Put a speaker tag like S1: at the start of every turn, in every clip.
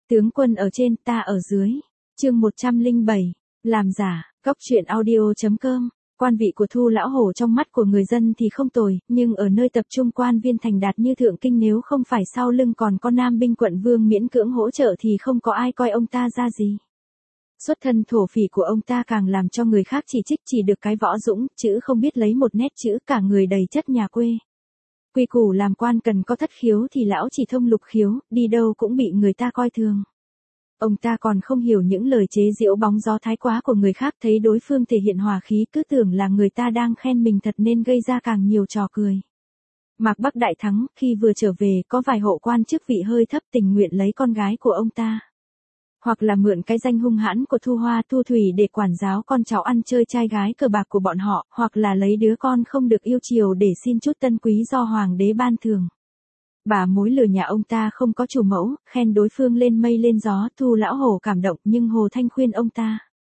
S1: Tướng quân ở trên, ta ở dưới. Chương 107. Làm giả. Góc truyện audio.com. Quan vị của Thu lão hổ trong mắt của người dân thì không tồi, nhưng ở nơi tập trung quan viên thành đạt như Thượng Kinh nếu không phải sau lưng còn có Nam binh quận vương miễn cưỡng hỗ trợ thì không có ai coi ông ta ra gì. Xuất thân thổ phỉ của ông ta càng làm cho người khác chỉ trích, chỉ được cái võ dũng, chữ không biết lấy một nét chữ, cả người đầy chất nhà quê. Quy củ làm quan cần có thất khiếu thì lão chỉ thông lục khiếu, đi đâu cũng bị người ta coi thường. Ông ta còn không hiểu những lời chế giễu bóng gió thái quá của người khác, thấy đối phương thể hiện hòa khí cứ tưởng là người ta đang khen mình thật nên gây ra càng nhiều trò cười. Mạc Bắc đại thắng, khi vừa trở về có vài hộ quan chức vị hơi thấp tình nguyện lấy con gái của ông ta. Hoặc là mượn cái danh hung hãn của Thu Hoa Thu Thủy để quản giáo con cháu ăn chơi trai gái cờ bạc của bọn họ, hoặc là lấy đứa con không được yêu chiều để xin chút tân quý do hoàng đế ban thưởng. Bà mối lừa nhà ông ta không có chủ mẫu, khen đối phương lên mây lên gió, Thu lão hổ cảm động nhưng Hồ Thanh khuyên ông ta.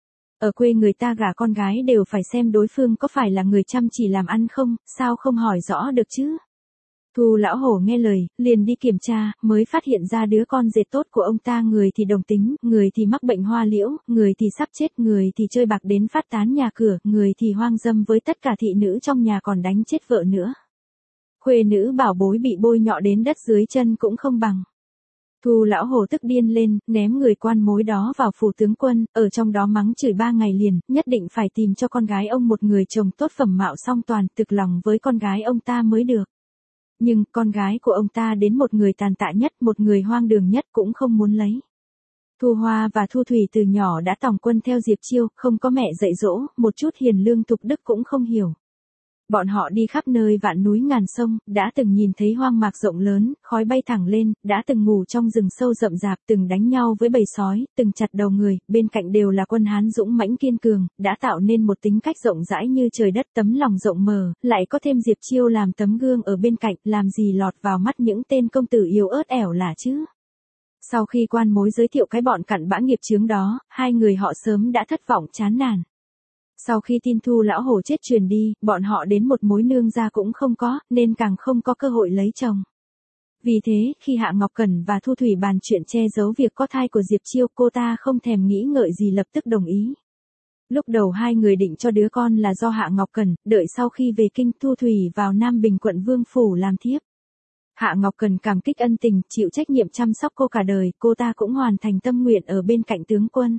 S1: Ở quê người ta gả con gái đều phải xem đối phương có phải là người chăm chỉ làm ăn không, sao không hỏi rõ được chứ. Thu lão hổ nghe lời, liền đi kiểm tra, mới phát hiện ra đứa con dệt tốt của ông ta người thì đồng tính, người thì mắc bệnh hoa liễu, người thì sắp chết, người thì chơi bạc đến phát tán nhà cửa, người thì hoang dâm với tất cả thị nữ trong nhà còn đánh chết vợ nữa. Khuê nữ bảo bối bị bôi nhọ đến đất dưới chân cũng không bằng. Thu lão hổ tức điên lên, ném người quan mối đó vào phủ tướng quân, ở trong đó mắng chửi 3 ngày liền, nhất định phải tìm cho con gái ông một người chồng tốt phẩm mạo song toàn, thực lòng với con gái ông ta mới được. Nhưng, con gái của ông ta đến một người tàn tạ nhất, một người hoang đường nhất cũng không muốn lấy. Thu Hoa và Thu Thủy từ nhỏ đã tòng quân theo Diệp Chiêu, không có mẹ dạy dỗ, một chút hiền lương tục đức cũng không hiểu. Bọn họ đi khắp nơi vạn núi ngàn sông, đã từng nhìn thấy hoang mạc rộng lớn, khói bay thẳng lên, đã từng ngủ trong rừng sâu rậm rạp, từng đánh nhau với bầy sói, từng chặt đầu người, bên cạnh đều là quân Hán dũng mãnh kiên cường, đã tạo nên một tính cách rộng rãi như trời đất, tấm lòng rộng mở, lại có thêm Diệp Chiêu làm tấm gương ở bên cạnh, làm gì lọt vào mắt những tên công tử yếu ớt ẻo lả chứ. Sau khi quan mối giới thiệu cái bọn cặn bã nghiệp chướng đó, hai người họ sớm đã thất vọng chán nản. Sau khi tin Thu lão hổ chết truyền đi, bọn họ đến một mối nương gia cũng không có, nên càng không có cơ hội lấy chồng. Vì thế, khi Hạ Ngọc Cẩn và Thu Thủy bàn chuyện che giấu việc có thai của Diệp Chiêu, cô ta không thèm nghĩ ngợi gì lập tức đồng ý. Lúc đầu hai người định cho đứa con là do Hạ Ngọc Cẩn, đợi sau khi về kinh Thu Thủy vào Nam Bình quận Vương Phủ làm thiếp. Hạ Ngọc Cẩn cảm kích ân tình, chịu trách nhiệm chăm sóc cô cả đời, cô ta cũng hoàn thành tâm nguyện ở bên cạnh tướng quân.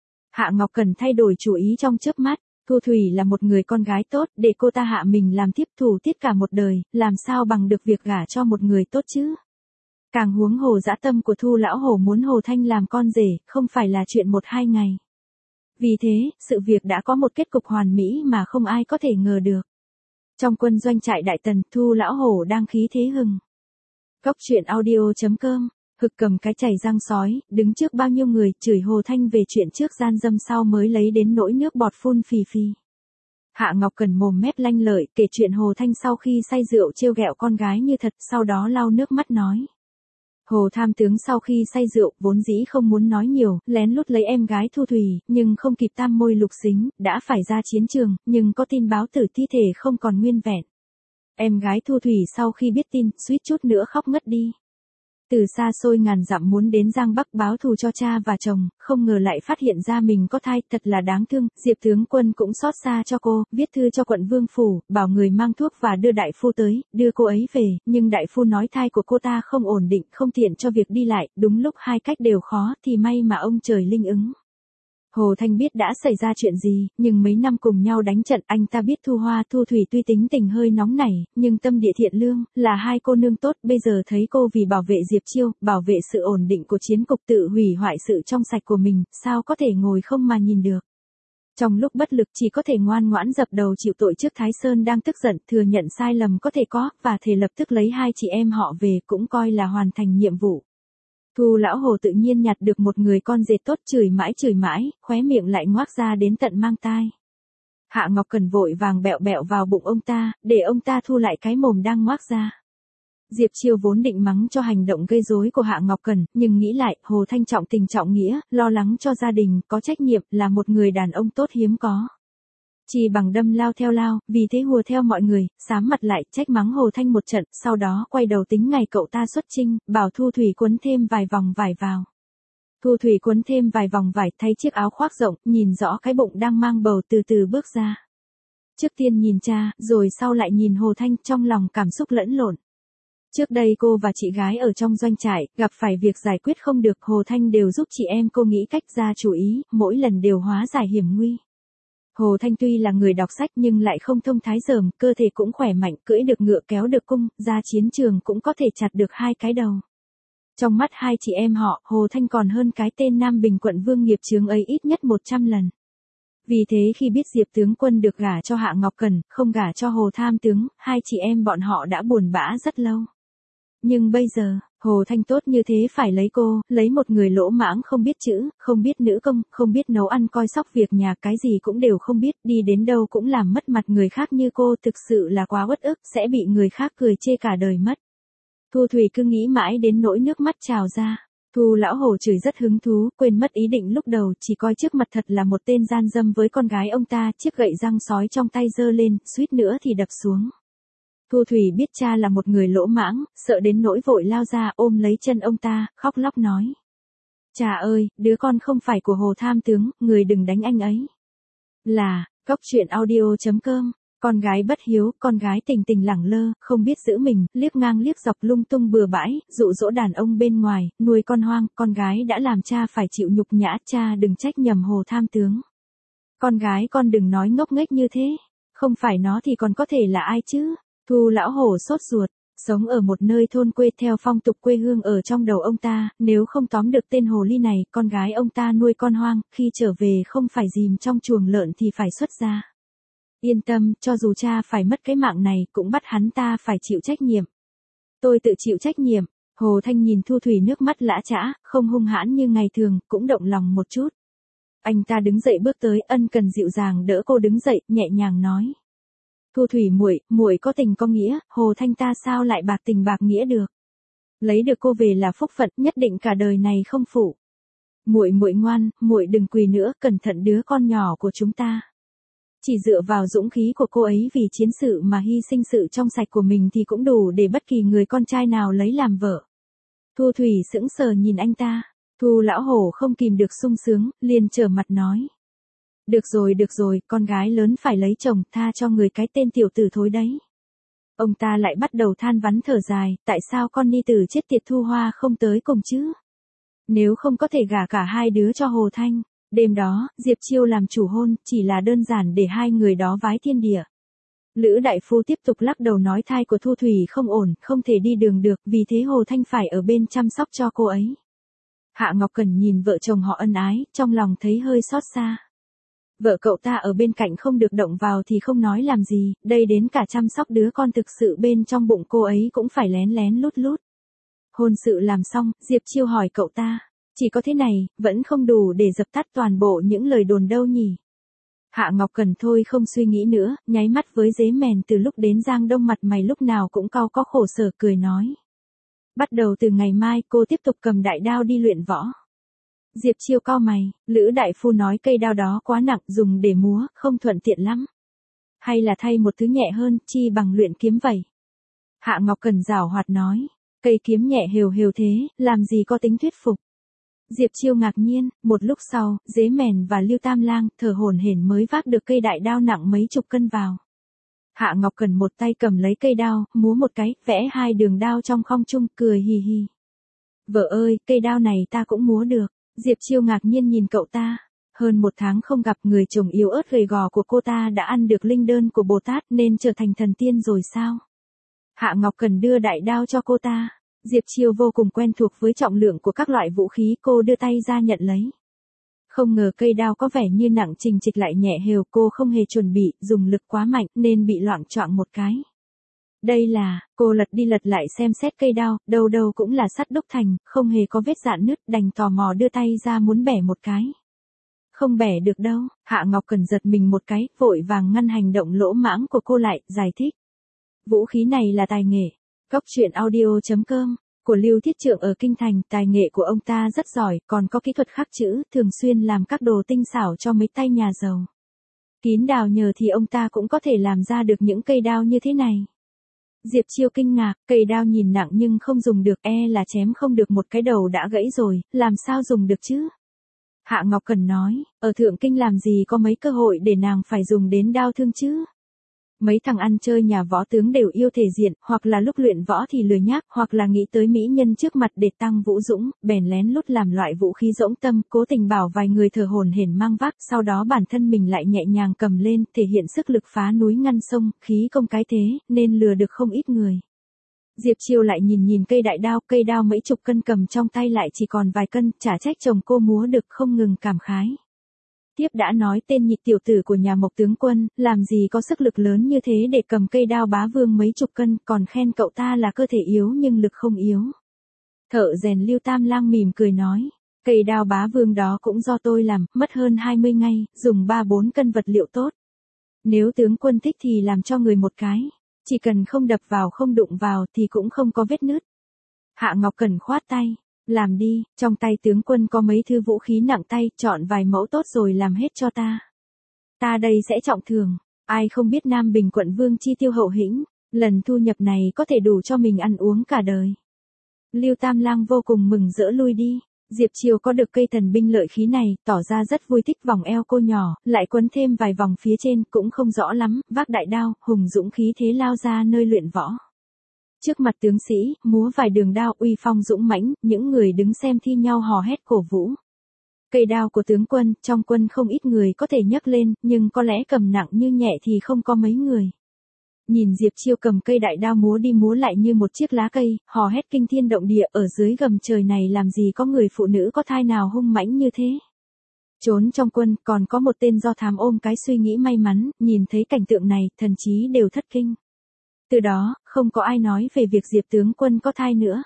S1: Hạ Ngọc Cẩn thay đổi chủ ý trong chớp mắt. Thu Thủy là một người con gái tốt, để cô ta hạ mình làm thiếp thủ tiết cả một đời, làm sao bằng được việc gả cho một người tốt chứ. Càng huống hồ dã tâm của Thu lão hổ muốn Hồ Thanh làm con rể, không phải là chuyện 1-2 ngày. Vì thế, sự việc đã có một kết cục hoàn mỹ mà không ai có thể ngờ được. Trong quân doanh trại Đại Tần, Thu lão hổ đang khí thế hừng. Góc truyện audio.com. Hực cầm cái chày răng sói, đứng trước bao nhiêu người, chửi Hồ Thanh về chuyện trước gian dâm sau mới lấy đến nỗi nước bọt phun phì phì. Hạ Ngọc Cẩn mồm mép lanh lợi, kể chuyện Hồ Thanh sau khi say rượu trêu ghẹo con gái như thật, sau đó lau nước mắt nói. Hồ tham tướng sau khi say rượu, vốn dĩ không muốn nói nhiều, lén lút lấy em gái Thu Thủy, nhưng không kịp tam môi lục xính, đã phải ra chiến trường, nhưng có tin báo tử thi thể không còn nguyên vẹn. Em gái Thu Thủy sau khi biết tin, suýt chút nữa khóc ngất đi. Từ xa xôi ngàn dặm muốn đến Giang Bắc báo thù cho cha và chồng, không ngờ lại phát hiện ra mình có thai, thật là đáng thương. Diệp tướng quân cũng xót xa cho cô, viết thư cho quận Vương Phủ, bảo người mang thuốc và đưa đại phu tới, đưa cô ấy về, nhưng đại phu nói thai của cô ta không ổn định, không tiện cho việc đi lại, đúng lúc hai cách đều khó, thì may mà ông trời linh ứng. Hồ Thanh biết đã xảy ra chuyện gì, nhưng mấy năm cùng nhau đánh trận, anh ta biết Thu Hoa Thu Thủy tuy tính tình hơi nóng nảy, nhưng tâm địa thiện lương, là hai cô nương tốt, bây giờ thấy cô vì bảo vệ Diệp Chiêu, bảo vệ sự ổn định của chiến cục tự hủy hoại sự trong sạch của mình, sao có thể ngồi không mà nhìn được. Trong lúc bất lực chỉ có thể ngoan ngoãn dập đầu chịu tội trước Thái Sơn đang tức giận, thừa nhận sai lầm có thể có, và thề lập tức lấy hai chị em họ về, cũng coi là hoàn thành nhiệm vụ. Thu lão hồ tự nhiên nhặt được một người con dệt tốt, chửi mãi, khóe miệng lại ngoác ra đến tận mang tai. Hạ Ngọc Cẩn vội vàng bẹo bẹo vào bụng ông ta, để ông ta thu lại cái mồm đang ngoác ra. Diệp Chiêu vốn định mắng cho hành động gây rối của Hạ Ngọc Cẩn, nhưng nghĩ lại, Hồ Thanh trọng tình trọng nghĩa, lo lắng cho gia đình, có trách nhiệm, là một người đàn ông tốt hiếm có. Chỉ bằng đâm lao theo lao, vì thế hùa theo mọi người, sám mặt lại, trách mắng Hồ Thanh một trận, sau đó quay đầu tính ngày cậu ta xuất chinh, bảo Thu Thủy quấn thêm vài vòng vải vào. Thu Thủy quấn thêm vài vòng vải thay chiếc áo khoác rộng, nhìn rõ cái bụng đang mang bầu từ từ bước ra. Trước tiên nhìn cha, rồi sau lại nhìn Hồ Thanh, trong lòng cảm xúc lẫn lộn. Trước đây cô và chị gái ở trong doanh trại, gặp phải việc giải quyết không được, Hồ Thanh đều giúp chị em cô nghĩ cách ra chủ ý, mỗi lần đều hóa giải hiểm nguy. Hồ Thanh tuy là người đọc sách nhưng lại không thông thái dởm, cơ thể cũng khỏe mạnh, cưỡi được ngựa kéo được cung, ra chiến trường cũng có thể chặt được 2 cái đầu. Trong mắt hai chị em họ, Hồ Thanh còn hơn cái tên Nam Bình quận Vương Nghiệp Chướng ấy ít nhất 100 lần. Vì thế khi biết Diệp tướng quân được gả cho Hạ Ngọc Cẩn, không gả cho Hồ Tham tướng, hai chị em bọn họ đã buồn bã rất lâu. Nhưng bây giờ, Hồ Thanh tốt như thế phải lấy cô, lấy một người lỗ mãng không biết chữ, không biết nữ công, không biết nấu ăn coi sóc việc nhà, cái gì cũng đều không biết, đi đến đâu cũng làm mất mặt người khác như cô, thực sự là quá uất ức, sẽ bị người khác cười chê cả đời mất. Thu Thủy cứ nghĩ mãi đến nỗi nước mắt trào ra. Thu lão hổ chửi rất hứng thú, quên mất ý định lúc đầu, chỉ coi trước mặt thật là một tên gian dâm với con gái ông ta, chiếc gậy răng sói trong tay giơ lên, suýt nữa thì đập xuống. Thu Thủy biết cha là một người lỗ mãng, sợ đến nỗi vội lao ra ôm lấy chân ông ta, khóc lóc nói. Cha ơi, đứa con không phải của Hồ Tham tướng, người đừng đánh anh ấy. Là, Cóc Truyện Audio.com. Con gái bất hiếu, con gái tình tình lẳng lơ, không biết giữ mình, liếc ngang liếc dọc lung tung bừa bãi, dụ dỗ đàn ông bên ngoài, nuôi con hoang, con gái đã làm cha phải chịu nhục nhã, cha đừng trách nhầm Hồ Tham tướng. Con gái con đừng nói ngốc nghếch như thế, không phải nó thì còn có thể là ai chứ? Thu lão hổ sốt ruột, sống ở một nơi thôn quê theo phong tục quê hương ở trong đầu ông ta, nếu không tóm được tên hồ ly này, con gái ông ta nuôi con hoang, khi trở về không phải dìm trong chuồng lợn thì phải xuất ra. Yên tâm, cho dù cha phải mất cái mạng này, cũng bắt hắn ta phải chịu trách nhiệm. Tôi tự chịu trách nhiệm. Hồ Thanh nhìn Thu Thủy nước mắt lã chã, không hung hãn như ngày thường, cũng động lòng một chút. Anh ta đứng dậy bước tới, ân cần dịu dàng đỡ cô đứng dậy, nhẹ nhàng nói. Thu Thủy muội có tình có nghĩa, Hồ Thanh ta sao lại bạc tình bạc nghĩa được? Lấy được cô về là phúc phận, nhất định cả đời này không phụ. Muội ngoan, muội đừng quỳ nữa, cẩn thận đứa con nhỏ của chúng ta. Chỉ dựa vào dũng khí của cô ấy vì chiến sự mà hy sinh sự trong sạch của mình thì cũng đủ để bất kỳ người con trai nào lấy làm vợ. Thu Thủy sững sờ nhìn anh ta. Thu lão hổ không kìm được sung sướng, liền trở mặt nói. Được rồi, con gái lớn phải lấy chồng, tha cho người cái tên tiểu tử thối đấy. Ông ta lại bắt đầu than vãn thở dài, tại sao con ni tử chết tiệt Thu Hoa không tới cùng chứ? Nếu không có thể gả cả hai đứa cho Hồ Thanh. Đêm đó, Diệp Chiêu làm chủ hôn, chỉ là đơn giản để hai người đó vái thiên địa. Lữ đại phu tiếp tục lắc đầu nói thai của Thu Thủy không ổn, không thể đi đường được, vì thế Hồ Thanh phải ở bên chăm sóc cho cô ấy. Hạ Ngọc Cẩn nhìn vợ chồng họ ân ái, trong lòng thấy hơi xót xa. Vợ cậu ta ở bên cạnh không được động vào thì không nói làm gì, đây đến cả chăm sóc đứa con thực sự bên trong bụng cô ấy cũng phải lén lén lút lút. Hôn sự làm xong, Diệp Chiêu hỏi cậu ta. Chỉ có thế này, vẫn không đủ để dập tắt toàn bộ những lời đồn đâu nhỉ. Hạ Ngọc Cẩn thôi không suy nghĩ nữa, nháy mắt với dế mèn từ lúc đến Giang Đông mặt mày lúc nào cũng cau có khổ sở cười nói. Bắt đầu từ ngày mai cô tiếp tục cầm đại đao đi luyện võ. Diệp Chiêu cau mày, Lữ đại phu nói cây đao đó quá nặng dùng để múa, không thuận tiện lắm. Hay là thay một thứ nhẹ hơn, chi bằng luyện kiếm vậy. Hạ Ngọc Cẩn giảo hoạt nói, cây kiếm nhẹ hều hều thế, làm gì có tính thuyết phục. Diệp Chiêu ngạc nhiên, một lúc sau, Dế Mèn và Lưu Tam Lang thở hổn hển mới vác được cây đại đao nặng mấy chục cân vào. Hạ Ngọc Cẩn một tay cầm lấy cây đao, múa một cái, vẽ hai đường đao trong không trung, cười hì hì. Vợ ơi, cây đao này ta cũng múa được. Diệp Chiêu ngạc nhiên nhìn cậu ta. Hơn một tháng không gặp, người chồng yếu ớt gầy gò của cô ta đã ăn được linh đơn của Bồ Tát nên trở thành thần tiên rồi sao? Hạ Ngọc Cẩn đưa đại đao cho cô ta. Diệp Chiêu vô cùng quen thuộc với trọng lượng của các loại vũ khí, cô đưa tay ra nhận lấy. Không ngờ cây đao có vẻ như nặng trình trịch lại nhẹ hều, cô không hề chuẩn bị, dùng lực quá mạnh nên bị loạng choạng một cái. Đây là, cô lật đi lật lại xem xét cây đao, đâu đâu cũng là sắt đúc thành, không hề có vết rạn nứt, đành tò mò đưa tay ra muốn bẻ một cái. Không bẻ được đâu, Hạ Ngọc Cẩn giật mình một cái, vội vàng ngăn hành động lỗ mãng của cô lại, giải thích. Vũ khí này là tài nghệ. Cóc Truyện Audio.com, của Lưu Thiết Trượng ở Kinh Thành, tài nghệ của ông ta rất giỏi, còn có kỹ thuật khắc chữ, thường xuyên làm các đồ tinh xảo cho mấy tay nhà giàu. Kín đào nhờ thì ông ta cũng có thể làm ra được những cây đao như thế này. Diệp Chiêu kinh ngạc, cây đao nhìn nặng nhưng không dùng được, là chém không được, một cái đầu đã gãy rồi, làm sao dùng được chứ? Hạ Ngọc Cẩn nói, ở Thượng Kinh làm gì có mấy cơ hội để nàng phải dùng đến đao thương chứ? Mấy thằng ăn chơi nhà võ tướng đều yêu thể diện, hoặc là lúc luyện võ thì lười nhác, hoặc là nghĩ tới mỹ nhân trước mặt để tăng vũ dũng, bèn lén lút làm loại vũ khí dỗng tâm, cố tình bảo vài người thờ hổn hển mang vác, sau đó bản thân mình lại nhẹ nhàng cầm lên, thể hiện sức lực phá núi ngăn sông, khí công cái thế, nên lừa được không ít người. Diệp Chiêu lại nhìn nhìn cây đao mấy chục cân cầm trong tay lại chỉ còn vài cân, chả trách chồng cô múa được, không ngừng cảm khái. Tiếp đã nói tên nhị tiểu tử của nhà Mộc tướng quân, làm gì có sức lực lớn như thế để cầm cây đao bá vương mấy chục cân, còn khen cậu ta là cơ thể yếu nhưng lực không yếu. Thợ rèn Lưu Tam Lang mỉm cười nói, cây đao bá vương đó cũng do tôi làm, mất hơn 20 ngày, dùng 3-4 cân vật liệu tốt. Nếu tướng quân thích thì làm cho người một cái, chỉ cần không đập vào không đụng vào thì cũng không có vết nứt. Hạ Ngọc Cẩn khoát tay. Làm đi, trong tay tướng quân có mấy thứ vũ khí nặng tay, chọn vài mẫu tốt rồi làm hết cho ta. Ta đây sẽ trọng thưởng, ai không biết Nam Bình quận Vương chi tiêu hậu hĩnh, lần thu nhập này có thể đủ cho mình ăn uống cả đời. Lưu Tam Lang vô cùng mừng rỡ lui đi, Diệp Chiêu có được cây thần binh lợi khí này, tỏ ra rất vui thích vòng eo cô nhỏ, lại quấn thêm vài vòng phía trên, cũng không rõ lắm, vác đại đao, hùng dũng khí thế lao ra nơi luyện võ. Trước mặt tướng sĩ, múa vài đường đao uy phong dũng mãnh, những người đứng xem thi nhau hò hét cổ vũ. Cây đao của tướng quân, trong quân không ít người có thể nhấc lên, nhưng có lẽ cầm nặng như nhẹ thì không có mấy người. Nhìn Diệp Chiêu cầm cây đại đao múa đi múa lại như một chiếc lá cây, hò hét kinh thiên động địa, ở dưới gầm trời này làm gì có người phụ nữ có thai nào hung mãnh như thế. Trốn trong quân, còn có một tên do thám ôm cái suy nghĩ may mắn, nhìn thấy cảnh tượng này, thần trí đều thất kinh. Từ đó, không có ai nói về việc Diệp tướng quân có thai nữa.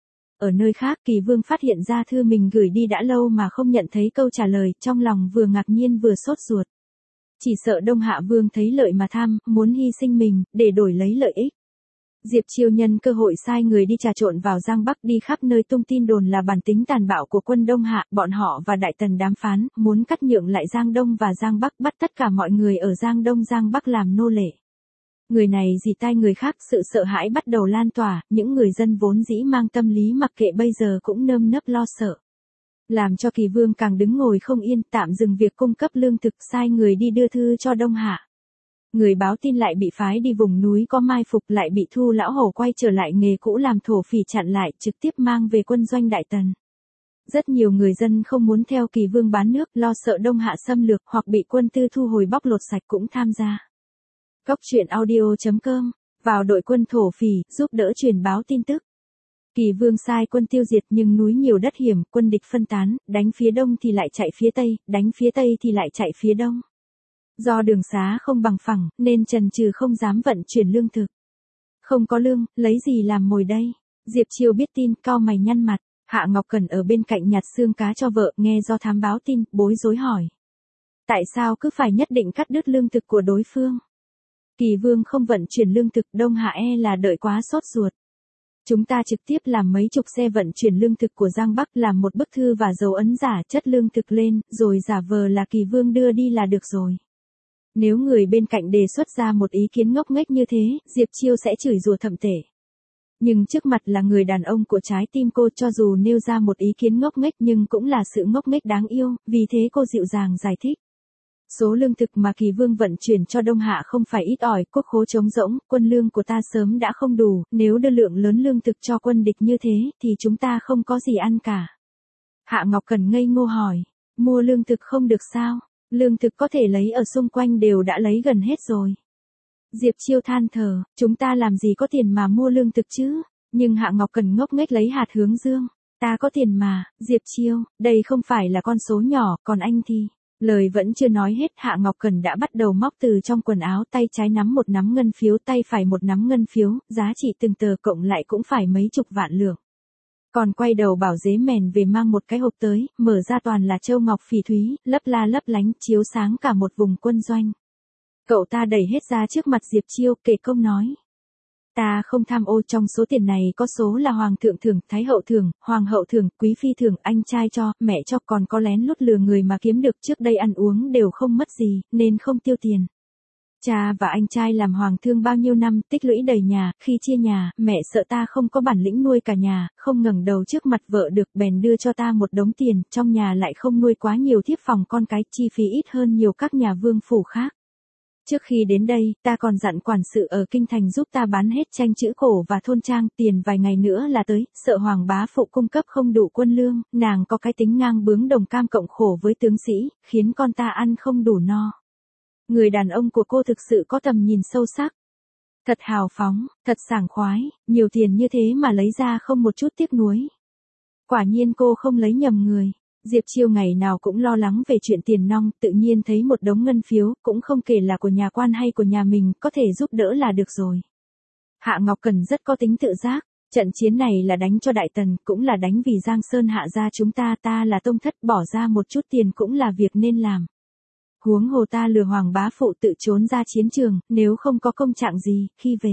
S1: Ở nơi khác, Kỳ Vương phát hiện ra thư mình gửi đi đã lâu mà không nhận thấy câu trả lời, trong lòng vừa ngạc nhiên vừa sốt ruột. Chỉ sợ Đông Hạ Vương thấy lợi mà tham, muốn hy sinh mình, để đổi lấy lợi ích. Diệp Chiêu nhân cơ hội sai người đi trà trộn vào Giang Bắc, đi khắp nơi tung tin đồn là bản tính tàn bạo của quân Đông Hạ, bọn họ và Đại Tần đàm phán, muốn cắt nhượng lại Giang Đông và Giang Bắc, bắt tất cả mọi người ở Giang Đông Giang Bắc làm nô lệ. Người này dì tai người khác, sự sợ hãi bắt đầu lan tỏa, những người dân vốn dĩ mang tâm lý mặc kệ bây giờ cũng nơm nớp lo sợ. Làm cho Kỳ Vương càng đứng ngồi không yên, tạm dừng việc cung cấp lương thực, sai người đi đưa thư cho Đông Hạ. Người báo tin lại bị phái đi vùng núi có mai phục, lại bị Thu lão hổ quay trở lại nghề cũ làm thổ phỉ chặn lại, trực tiếp mang về quân doanh Đại Tần. Rất nhiều người dân không muốn theo Kỳ Vương bán nước, lo sợ Đông Hạ xâm lược hoặc bị quân tư thu hồi bóc lột sạch cũng tham gia. Góc truyện audio.com, vào đội quân thổ phỉ, giúp đỡ truyền báo tin tức. Kỳ Vương sai quân tiêu diệt nhưng núi nhiều đất hiểm, quân địch phân tán, đánh phía đông thì lại chạy phía tây, đánh phía tây thì lại chạy phía đông. Do đường xá không bằng phẳng, nên trần trừ không dám vận chuyển lương thực. Không có lương, lấy gì làm mồi đây? Diệp Chiêu biết tin, cau mày nhăn mặt, Hạ Ngọc Cẩn ở bên cạnh nhặt xương cá cho vợ, nghe do thám báo tin, bối rối hỏi. Tại sao cứ phải nhất định cắt đứt lương thực của đối phương? Kỳ Vương không vận chuyển lương thực, Đông Hạ là đợi quá sốt ruột. Chúng ta trực tiếp làm mấy chục xe vận chuyển lương thực của Giang Bắc, làm một bức thư và dấu ấn giả chất lương thực lên, rồi giả vờ là Kỳ Vương đưa đi là được rồi. Nếu người bên cạnh đề xuất ra một ý kiến ngốc nghếch như thế, Diệp Chiêu sẽ chửi rủa thậm tệ. Nhưng trước mặt là người đàn ông của trái tim cô, cho dù nêu ra một ý kiến ngốc nghếch nhưng cũng là sự ngốc nghếch đáng yêu, vì thế cô dịu dàng giải thích. Số lương thực mà Kỳ Vương vận chuyển cho Đông Hạ không phải ít ỏi, quốc khố trống rỗng, quân lương của ta sớm đã không đủ, nếu đưa lượng lớn lương thực cho quân địch như thế, thì chúng ta không có gì ăn cả. Hạ Ngọc Cẩn ngây ngô hỏi, mua lương thực không được sao? Lương thực có thể lấy ở xung quanh đều đã lấy gần hết rồi. Diệp Chiêu than thở, chúng ta làm gì có tiền mà mua lương thực chứ? Nhưng Hạ Ngọc Cẩn ngốc nghếch lấy hạt hướng dương, ta có tiền mà, Diệp Chiêu, đây không phải là con số nhỏ, còn anh thì... Lời vẫn chưa nói hết, Hạ Ngọc Cẩn đã bắt đầu móc từ trong quần áo, tay trái nắm một nắm ngân phiếu, tay phải một nắm ngân phiếu, giá trị từng tờ cộng lại cũng phải mấy chục vạn lượng. Còn quay đầu bảo dế mèn về mang một cái hộp tới, mở ra toàn là châu ngọc phỉ thúy, lấp la lấp lánh, chiếu sáng cả một vùng quân doanh. Cậu ta đẩy hết ra trước mặt Diệp Chiêu, kể công nói. Ta không tham ô, trong số tiền này có số là hoàng thượng thưởng, thái hậu thưởng, hoàng hậu thưởng, quý phi thưởng, anh trai cho, mẹ cho, còn có lén lút lừa người mà kiếm được, trước đây ăn uống đều không mất gì, nên không tiêu tiền. Cha và anh trai làm hoàng thương bao nhiêu năm, tích lũy đầy nhà, khi chia nhà, mẹ sợ ta không có bản lĩnh nuôi cả nhà, không ngẩng đầu trước mặt vợ được, bèn đưa cho ta một đống tiền, trong nhà lại không nuôi quá nhiều thiếp phòng con cái, chi phí ít hơn nhiều các nhà vương phủ khác. Trước khi đến đây, ta còn dặn quản sự ở kinh thành giúp ta bán hết tranh chữ cổ và thôn trang, tiền vài ngày nữa là tới, sợ hoàng bá phụ cung cấp không đủ quân lương, nàng có cái tính ngang bướng đồng cam cộng khổ với tướng sĩ, khiến con ta ăn không đủ no. Người đàn ông của cô thực sự có tầm nhìn sâu sắc. Thật hào phóng, thật sảng khoái, nhiều tiền như thế mà lấy ra không một chút tiếc nuối. Quả nhiên cô không lấy nhầm người. Diệp Chiêu ngày nào cũng lo lắng về chuyện tiền nong, tự nhiên thấy một đống ngân phiếu, cũng không kể là của nhà quan hay của nhà mình, có thể giúp đỡ là được rồi. Hạ Ngọc Cần rất có tính tự giác, trận chiến này là đánh cho Đại Tần, cũng là đánh vì Giang Sơn Hạ gia chúng ta, ta là tông thất, bỏ ra một chút tiền cũng là việc nên làm. Huống hồ ta lừa hoàng bá phụ tự trốn ra chiến trường, nếu không có công trạng gì, khi về.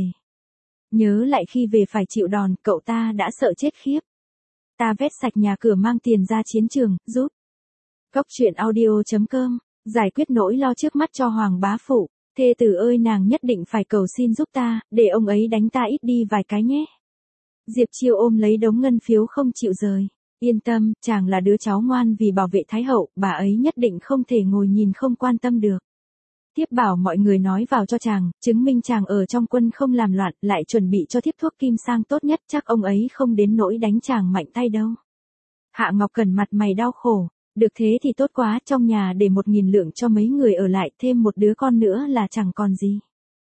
S1: Nhớ lại khi về phải chịu đòn, cậu ta đã sợ chết khiếp. Ta vét sạch nhà cửa mang tiền ra chiến trường, giúp. Cốc truyện audio.com, giải quyết nỗi lo trước mắt cho hoàng bá phụ. Thê tử ơi, nàng nhất định phải cầu xin giúp ta, để ông ấy đánh ta ít đi vài cái nhé. Diệp Chiêu ôm lấy đống ngân phiếu không chịu rời. Yên tâm, chàng là đứa cháu ngoan vì bảo vệ Thái hậu, bà ấy nhất định không thể ngồi nhìn không quan tâm được. Tiếp bảo mọi người nói vào cho chàng, chứng minh chàng ở trong quân không làm loạn, lại chuẩn bị cho thiếp thuốc kim sang tốt nhất, chắc ông ấy không đến nỗi đánh chàng mạnh tay đâu. Hạ Ngọc Cần mặt mày đau khổ, được thế thì tốt quá, trong nhà để 1.000 lượng cho mấy người ở lại, thêm một đứa con nữa là chẳng còn gì.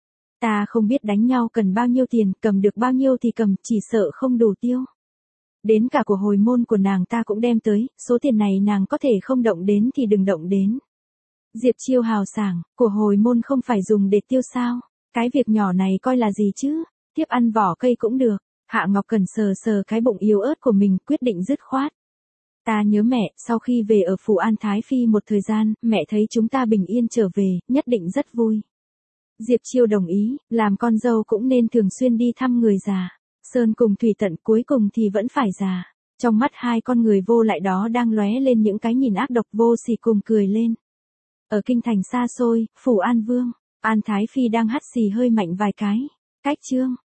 S1: Ta không biết đánh nhau cần bao nhiêu tiền, cầm được bao nhiêu thì cầm, chỉ sợ không đủ tiêu. Đến cả của hồi môn của nàng ta cũng đem tới, số tiền này nàng có thể không động đến thì đừng động đến. Diệp Chiêu hào sảng, của hồi môn không phải dùng để tiêu sao, cái việc nhỏ này coi là gì chứ, tiếp ăn vỏ cây cũng được. Hạ Ngọc Cần sờ sờ cái bụng yếu ớt của mình, quyết định dứt khoát. Ta nhớ mẹ, sau khi về ở phủ An Thái Phi một thời gian, mẹ thấy chúng ta bình yên trở về, nhất định rất vui. Diệp Chiêu đồng ý, làm con dâu cũng nên thường xuyên đi thăm người già. Sơn cùng thủy tận, cuối cùng thì vẫn phải già. Trong mắt hai con người vô lại đó đang lóe lên những cái nhìn ác độc, vô sỉ cùng cười lên. Ở kinh thành xa xôi, phủ An Vương, An Thái Phi đang hắt xì hơi mạnh vài cái. Cách chương